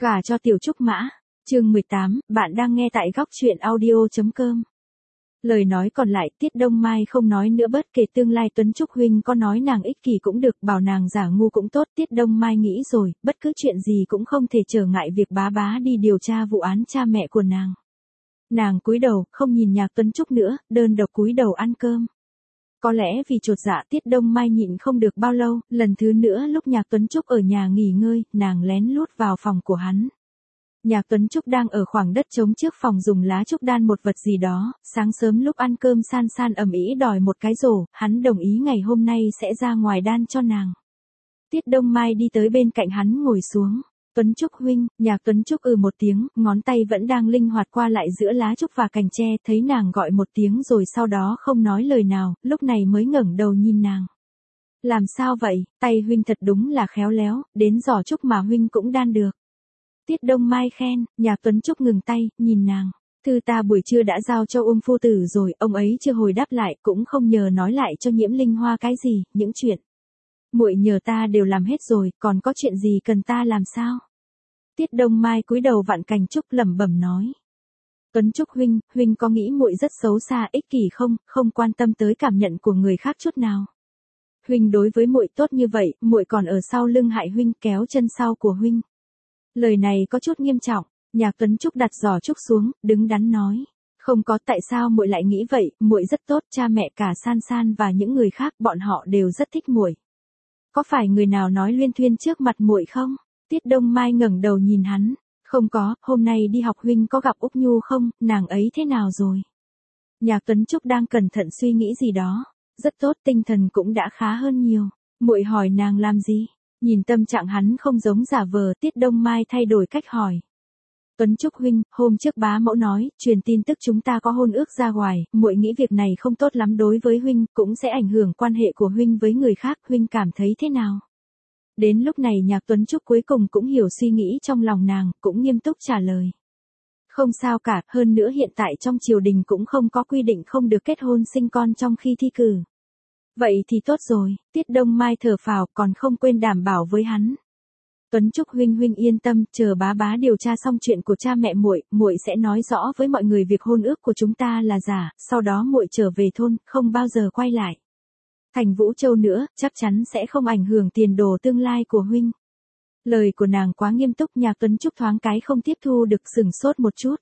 Gả cho Tiểu Trúc Mã, chương 18, bạn đang nghe tại góc truyện audio.com. Lời nói còn lại Tiết Đông Mai không nói nữa, bất kể tương lai Tuấn Trúc huynh có nói nàng ích kỷ cũng được, bảo nàng giả ngu cũng tốt. Tiết Đông Mai nghĩ rồi, bất cứ chuyện gì cũng không thể trở ngại việc bá bá đi điều tra vụ án cha mẹ của nàng. Nàng cúi đầu, không nhìn Nhạc Tuấn Trúc nữa, đơn độc cúi đầu ăn cơm. Có lẽ vì chột dạ Tiết Đông Mai nhịn không được bao lâu, lần thứ nữa lúc Nhạc Tuấn Trúc ở nhà nghỉ ngơi, nàng lén lút vào phòng của hắn. Nhạc Tuấn Trúc đang ở khoảng đất trống trước phòng dùng lá trúc đan một vật gì đó, sáng sớm lúc ăn cơm San San ầm ĩ đòi một cái rổ, hắn đồng ý ngày hôm nay sẽ ra ngoài đan cho nàng. Tiết Đông Mai đi tới bên cạnh hắn ngồi xuống. Tuấn Trúc huynh, Nhạc Tuấn Trúc một tiếng, ngón tay vẫn đang linh hoạt qua lại giữa lá trúc và cành tre, thấy nàng gọi một tiếng rồi sau đó không nói lời nào, lúc này mới ngẩng đầu nhìn nàng. Làm sao vậy, tay huynh thật đúng là khéo léo, đến giỏ trúc mà huynh cũng đan được. Tiết Đông Mai khen, Nhạc Tuấn Trúc ngừng tay, nhìn nàng. Thư ta buổi trưa đã giao cho Uông phu tử rồi, ông ấy chưa hồi đáp lại, cũng không nhờ nói lại cho Nhiễm Linh Hoa cái gì, những chuyện muội nhờ ta đều làm hết rồi, còn có chuyện gì cần ta làm sao? Tiết Đông Mai cúi đầu vặn cành trúc lẩm bẩm nói. Tuấn Trúc huynh có nghĩ muội rất xấu xa ích kỷ không, không quan tâm tới cảm nhận của người khác chút nào. Huynh đối với muội tốt như vậy, muội còn ở sau lưng hại huynh, kéo chân sau của huynh. Lời này có chút nghiêm trọng, Nhạc Tuấn Trúc đặt giỏ trúc xuống, đứng đắn nói. Không có, tại sao muội lại nghĩ vậy, muội rất tốt, cha mẹ cả San San và những người khác, bọn họ đều rất thích muội. Có phải người nào nói luyên thuyên trước mặt muội không? Tiết Đông Mai ngẩng đầu nhìn hắn. Không có, hôm nay đi học huynh có gặp Úc Nhu không, nàng ấy thế nào rồi? Nhạc Tuấn Trúc đang cẩn thận suy nghĩ gì đó. Rất tốt, tinh thần cũng đã khá hơn nhiều. Muội hỏi nàng làm gì? Nhìn tâm trạng hắn không giống giả vờ, Tiết Đông Mai thay đổi cách hỏi. Tuấn Trúc huynh, hôm trước bá mẫu nói, truyền tin tức chúng ta có hôn ước ra ngoài, muội nghĩ việc này không tốt lắm đối với huynh, cũng sẽ ảnh hưởng quan hệ của huynh với người khác, huynh cảm thấy thế nào? Đến lúc này Nhạc Tuấn Trúc cuối cùng cũng hiểu suy nghĩ trong lòng nàng, cũng nghiêm túc trả lời. Không sao cả, hơn nữa hiện tại trong triều đình cũng không có quy định không được kết hôn sinh con trong khi thi cử. Vậy thì tốt rồi, Tiết Đông Mai thở phào, còn không quên đảm bảo với hắn. Tuấn Trúc huynh yên tâm, chờ bá bá điều tra xong chuyện của cha mẹ muội sẽ nói rõ với mọi người việc hôn ước của chúng ta là giả, sau đó muội trở về thôn, không bao giờ quay lại thành Vũ Châu nữa, chắc chắn sẽ không ảnh hưởng tiền đồ tương lai của huynh. Lời của nàng quá nghiêm túc, Nhạc Tuấn Trúc thoáng cái không tiếp thu được, sửng sốt một chút.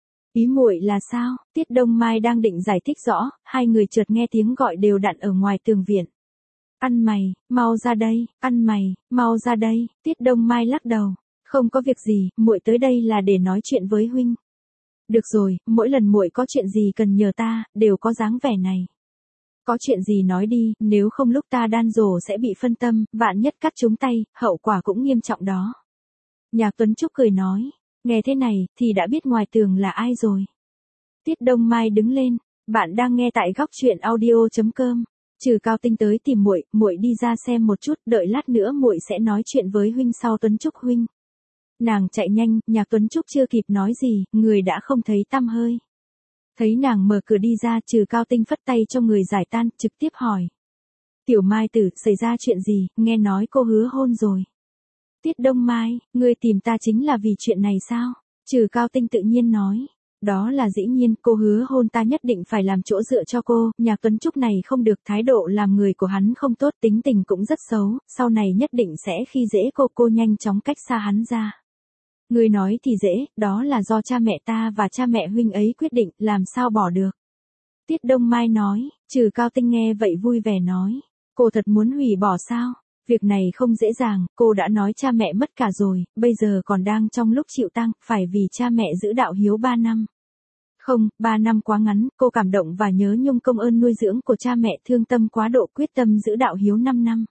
Ý muội là sao? Tiết Đông Mai đang định giải thích rõ, hai người chợt nghe tiếng gọi đều đặn ở ngoài tường viện. Ăn mày, mau ra đây, ăn mày, mau ra đây. Tiết Đông Mai lắc đầu. Không có việc gì, muội tới đây là để nói chuyện với huynh. Được rồi, mỗi lần muội có chuyện gì cần nhờ ta, đều có dáng vẻ này. Có chuyện gì nói đi, nếu không lúc ta đan rổ sẽ bị phân tâm, vạn nhất cắt trúng tay, hậu quả cũng nghiêm trọng đó. Nhạc Tuấn Trúc cười nói, nghe thế này, thì đã biết ngoài tường là ai rồi. Tiết Đông Mai đứng lên, bạn đang nghe tại góc truyện audio.com. Trừ Cao Tinh tới tìm muội đi ra xem một chút, đợi lát nữa muội sẽ nói chuyện với huynh sau. Tuấn Trúc huynh. Nàng chạy nhanh, Nhạc Tuấn Trúc chưa kịp nói gì, người đã không thấy tăm hơi. Thấy nàng mở cửa đi ra, Trừ Cao Tinh phất tay cho người giải tan, trực tiếp hỏi. Tiểu Mai tử, xảy ra chuyện gì, nghe nói cô hứa hôn rồi. Tiết Đông Mai, ngươi tìm ta chính là vì chuyện này sao? Trừ Cao Tinh tự nhiên nói. Đó là dĩ nhiên, cô hứa hôn ta nhất định phải làm chỗ dựa cho cô, Nhạc Tuấn Trúc này không được, thái độ làm người của hắn không tốt, tính tình cũng rất xấu, sau này nhất định sẽ khi dễ cô nhanh chóng cách xa hắn ra. Người nói thì dễ, đó là do cha mẹ ta và cha mẹ huynh ấy quyết định, làm sao bỏ được. Tiết Đông Mai nói, Trừ Cao Tinh nghe vậy vui vẻ nói, cô thật muốn hủy bỏ sao? Việc này không dễ dàng, cô đã nói cha mẹ mất cả rồi, bây giờ còn đang trong lúc chịu tang, phải vì cha mẹ giữ đạo hiếu 3 năm. Không, 3 năm quá ngắn, cô cảm động và nhớ nhung công ơn nuôi dưỡng của cha mẹ, thương tâm quá độ, quyết tâm giữ đạo hiếu 5 năm.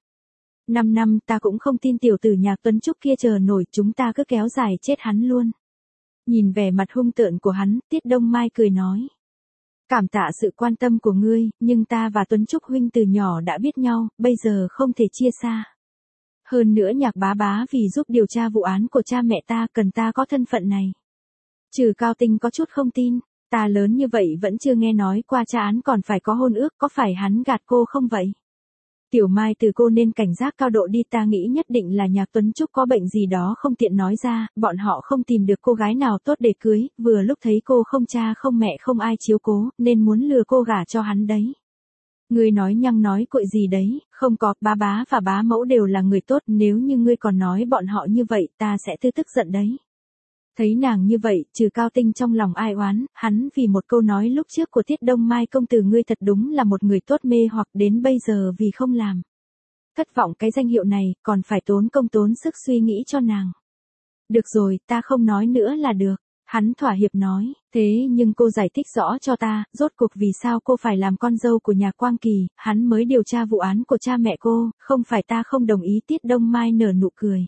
5 năm ta cũng không tin tiểu tử Nhạc Tuấn Trúc kia chờ nổi, chúng ta cứ kéo dài chết hắn luôn. Nhìn vẻ mặt hung tợn của hắn, Tiết Đông Mai cười nói. Cảm tạ sự quan tâm của ngươi, nhưng ta và Tuấn Trúc huynh từ nhỏ đã biết nhau, bây giờ không thể chia xa. Hơn nữa Nhạc bá bá vì giúp điều tra vụ án của cha mẹ ta, cần ta có thân phận này. Trừ Cao Tinh có chút không tin, ta lớn như vậy vẫn chưa nghe nói qua cha án còn phải có hôn ước, có phải hắn gạt cô không vậy? Tiểu Mai từ cô nên cảnh giác cao độ đi, ta nghĩ nhất định là Nhạc Tuấn Trúc có bệnh gì đó không tiện nói ra, bọn họ không tìm được cô gái nào tốt để cưới, vừa lúc thấy cô không cha không mẹ không ai chiếu cố, nên muốn lừa cô gả cho hắn đấy. Ngươi nói nhăng nói cội gì đấy, không có, bá bá và bá mẫu đều là người tốt, nếu như ngươi còn nói bọn họ như vậy, ta sẽ tức giận đấy. Thấy nàng như vậy, Trừ Cao Tinh trong lòng ai oán, hắn vì một câu nói lúc trước của Tiết Đông Mai công tử ngươi thật đúng là một người tốt mê hoặc đến bây giờ vì không làm. Thất vọng cái danh hiệu này, còn phải tốn công tốn sức suy nghĩ cho nàng. Được rồi, ta không nói nữa là được. Hắn thỏa hiệp nói, thế nhưng cô giải thích rõ cho ta, rốt cuộc vì sao cô phải làm con dâu của nhà Quang Kỳ, hắn mới điều tra vụ án của cha mẹ cô, không phải ta không đồng ý. Tiết Đông Mai nở nụ cười.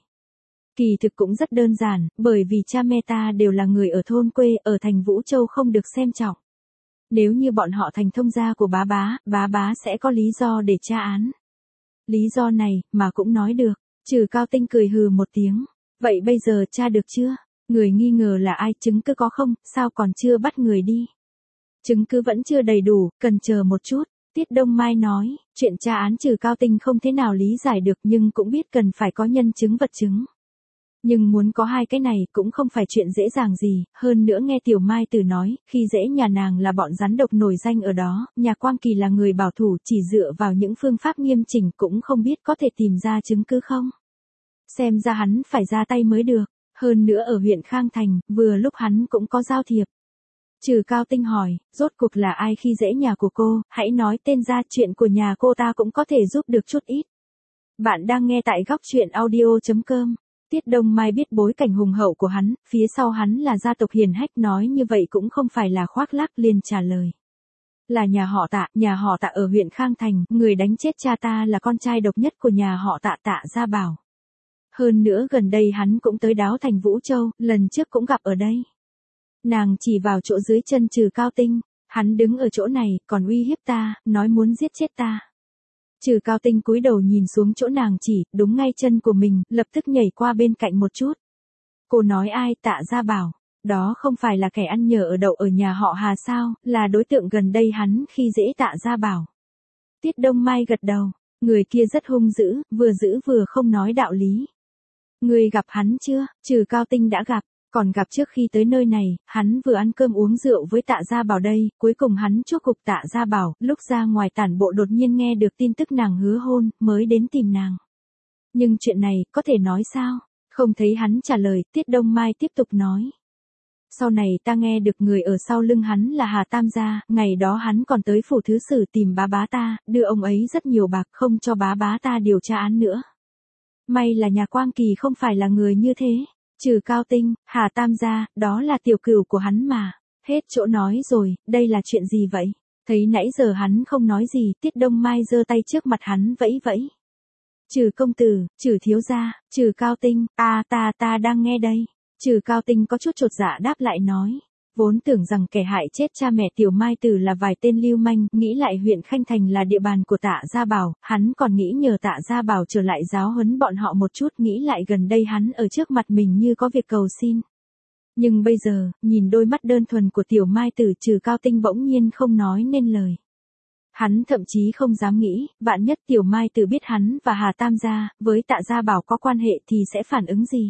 Kỳ thực cũng rất đơn giản, bởi vì cha mẹ ta đều là người ở thôn quê, ở thành Vũ Châu không được xem trọng. Nếu như bọn họ thành thông gia của bá bá sẽ có lý do để tra án. Lý do này, mà cũng nói được. Trừ Cao Tinh cười hừ một tiếng. Vậy bây giờ tra được chưa? Người nghi ngờ là ai, chứng cứ có không, sao còn chưa bắt người đi? Chứng cứ vẫn chưa đầy đủ, cần chờ một chút. Tiết Đông Mai nói, chuyện tra án Trừ Cao Tinh không thế nào lý giải được nhưng cũng biết cần phải có nhân chứng vật chứng. Nhưng muốn có hai cái này cũng không phải chuyện dễ dàng gì, hơn nữa nghe Tiểu Mai Tử nói, khi dễ nhà nàng là bọn rắn độc nổi danh ở đó, nhà Quang Kỳ là người bảo thủ chỉ dựa vào những phương pháp nghiêm chỉnh cũng không biết có thể tìm ra chứng cứ không. Xem ra hắn phải ra tay mới được, hơn nữa ở huyện Khang Thành, vừa lúc hắn cũng có giao thiệp. Trừ Cao Tinh hỏi, rốt cuộc là ai khi dễ nhà của cô, hãy nói tên ra, chuyện của nhà cô ta cũng có thể giúp được chút ít. Bạn đang nghe tại góc truyện audio.com. Tiết Đông Mai biết bối cảnh hùng hậu của hắn, phía sau hắn là gia tộc hiền hách, nói như vậy cũng không phải là khoác lác, liền trả lời. Là nhà họ Tạ ở huyện Khang Thành, người đánh chết cha ta là con trai độc nhất của nhà họ Tạ, Tạ Gia Bảo. Hơn nữa gần đây hắn cũng tới đáo thành Vũ Châu, lần trước cũng gặp ở đây. Nàng chỉ vào chỗ dưới chân Trừ Cao Tinh, hắn đứng ở chỗ này, còn uy hiếp ta, nói muốn giết chết ta. Trừ Cao Tinh cúi đầu nhìn xuống chỗ nàng chỉ, đúng ngay chân của mình, lập tức nhảy qua bên cạnh một chút. Cô nói ai? Tạ Gia Bảo. Đó không phải là kẻ ăn nhờ ở đậu ở nhà họ Hà sao, là đối tượng gần đây hắn khi dễ Tạ Gia Bảo. Tiết Đông Mai gật đầu, người kia rất hung dữ vừa không nói đạo lý. Người gặp hắn chưa? Trừ Cao Tinh đã gặp. Còn gặp trước khi tới nơi này, hắn vừa ăn cơm uống rượu với Tạ Gia Bảo đây, cuối cùng hắn chuốc cục Tạ Gia Bảo, lúc ra ngoài tản bộ đột nhiên nghe được tin tức nàng hứa hôn, mới đến tìm nàng. Nhưng chuyện này, có thể nói sao? Không thấy hắn trả lời, Tiết Đông Mai tiếp tục nói. Sau này ta nghe được người ở sau lưng hắn là Hà Tam Gia, ngày đó hắn còn tới phủ thứ sử tìm bá bá ta, đưa ông ấy rất nhiều bạc không cho bá bá ta điều tra án nữa. May là nhà Quang Kỳ không phải là người như thế. Trừ Cao Tinh, Hà Tam Gia, đó là tiểu cửu của hắn mà. Hết chỗ nói rồi, đây là chuyện gì vậy? Thấy nãy giờ hắn không nói gì, Tiết Đông Mai giơ tay trước mặt hắn vẫy vẫy. Trừ công tử, Trừ thiếu gia, Trừ Cao Tinh, ta đang nghe đây. Trừ Cao Tinh có chút chột dạ đáp lại nói. Vốn tưởng rằng kẻ hại chết cha mẹ Tiểu Mai Tử là vài tên lưu manh, nghĩ lại huyện Khanh Thành là địa bàn của Tạ Gia Bảo, hắn còn nghĩ nhờ Tạ Gia Bảo trở lại giáo huấn bọn họ một chút, nghĩ lại gần đây hắn ở trước mặt mình như có việc cầu xin. Nhưng bây giờ, nhìn đôi mắt đơn thuần của Tiểu Mai Tử, Trừ Cao Tinh bỗng nhiên không nói nên lời. Hắn thậm chí không dám nghĩ, vạn nhất Tiểu Mai Tử biết hắn và Hà Tam Gia, với Tạ Gia Bảo có quan hệ thì sẽ phản ứng gì?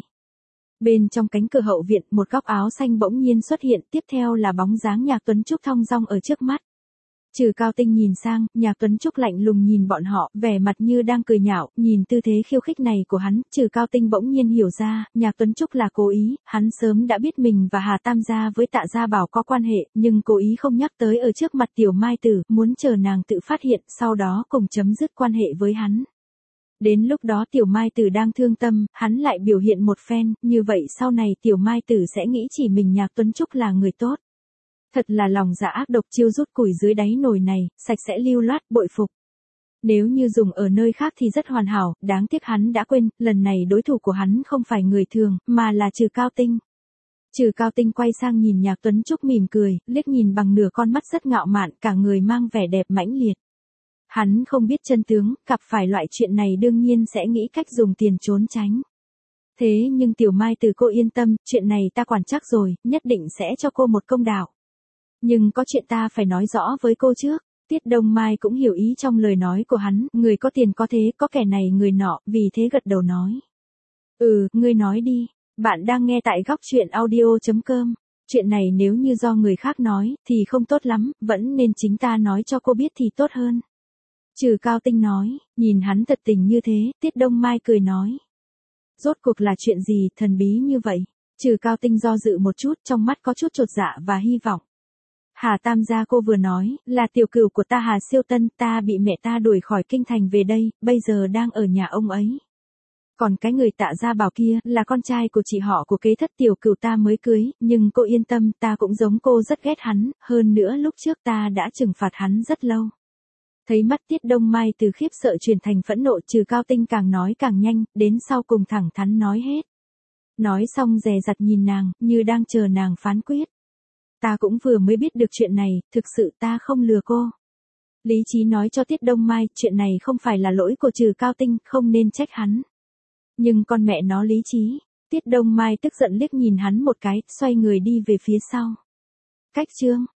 Bên trong cánh cửa hậu viện, một góc áo xanh bỗng nhiên xuất hiện, tiếp theo là bóng dáng Nhạc Tuấn Trúc thong dong ở trước mắt. Trừ Cao Tinh nhìn sang, Nhạc Tuấn Trúc lạnh lùng nhìn bọn họ, vẻ mặt như đang cười nhạo, nhìn tư thế khiêu khích này của hắn, Trừ Cao Tinh bỗng nhiên hiểu ra, Nhạc Tuấn Trúc là cố ý, hắn sớm đã biết mình và Hà Tam Gia với Tạ Gia Bảo có quan hệ, nhưng cố ý không nhắc tới ở trước mặt Tiểu Mai Tử, muốn chờ nàng tự phát hiện, sau đó cùng chấm dứt quan hệ với hắn. Đến lúc đó Tiểu Mai Tử đang thương tâm, hắn lại biểu hiện một phen, như vậy sau này Tiểu Mai Tử sẽ nghĩ chỉ mình Nhạc Tuấn Trúc là người tốt. Thật là lòng dạ ác độc, chiêu rút củi dưới đáy nồi này, sạch sẽ lưu loát, bội phục. Nếu như dùng ở nơi khác thì rất hoàn hảo, đáng tiếc hắn đã quên, lần này đối thủ của hắn không phải người thường, mà là Trừ Cao Tinh. Trừ Cao Tinh quay sang nhìn Nhạc Tuấn Trúc mỉm cười, liếc nhìn bằng nửa con mắt rất ngạo mạn, cả người mang vẻ đẹp mãnh liệt. Hắn không biết chân tướng, gặp phải loại chuyện này đương nhiên sẽ nghĩ cách dùng tiền trốn tránh. Thế nhưng Tiểu Mai Tử cô yên tâm, chuyện này ta quản chắc rồi, nhất định sẽ cho cô một công đạo. Nhưng có chuyện ta phải nói rõ với cô trước. Tiết Đông Mai cũng hiểu ý trong lời nói của hắn, người có tiền có thế, có kẻ này người nọ, vì thế gật đầu nói. Ngươi nói đi, bạn đang nghe tại góc truyện audio.com. Chuyện này nếu như do người khác nói, thì không tốt lắm, vẫn nên chính ta nói cho cô biết thì tốt hơn. Trừ Cao Tinh nói, nhìn hắn thật tình như thế, Tiết Đông Mai cười nói. Rốt cuộc là chuyện gì, thần bí như vậy? Trừ Cao Tinh do dự một chút, trong mắt có chút chột dạ và hy vọng. Hà Tam gia cô vừa nói, là tiểu cửu của ta Hà Siêu Tân, ta bị mẹ ta đuổi khỏi kinh thành về đây, bây giờ đang ở nhà ông ấy. Còn cái người Tạ Gia Bảo kia, là con trai của chị họ của kế thất tiểu cửu ta mới cưới, nhưng cô yên tâm, ta cũng giống cô rất ghét hắn, hơn nữa lúc trước ta đã trừng phạt hắn rất lâu. Thấy mắt Tiết Đông Mai từ khiếp sợ chuyển thành phẫn nộ, Trừ Cao Tinh càng nói càng nhanh, đến sau cùng thẳng thắn nói hết. Nói xong dè dặt nhìn nàng, như đang chờ nàng phán quyết. Ta cũng vừa mới biết được chuyện này, thực sự ta không lừa cô. Lý trí nói cho Tiết Đông Mai, chuyện này không phải là lỗi của Trừ Cao Tinh, không nên trách hắn. Nhưng con mẹ nó lý trí. Tiết Đông Mai tức giận liếc nhìn hắn một cái, xoay người đi về phía sau. Cách chương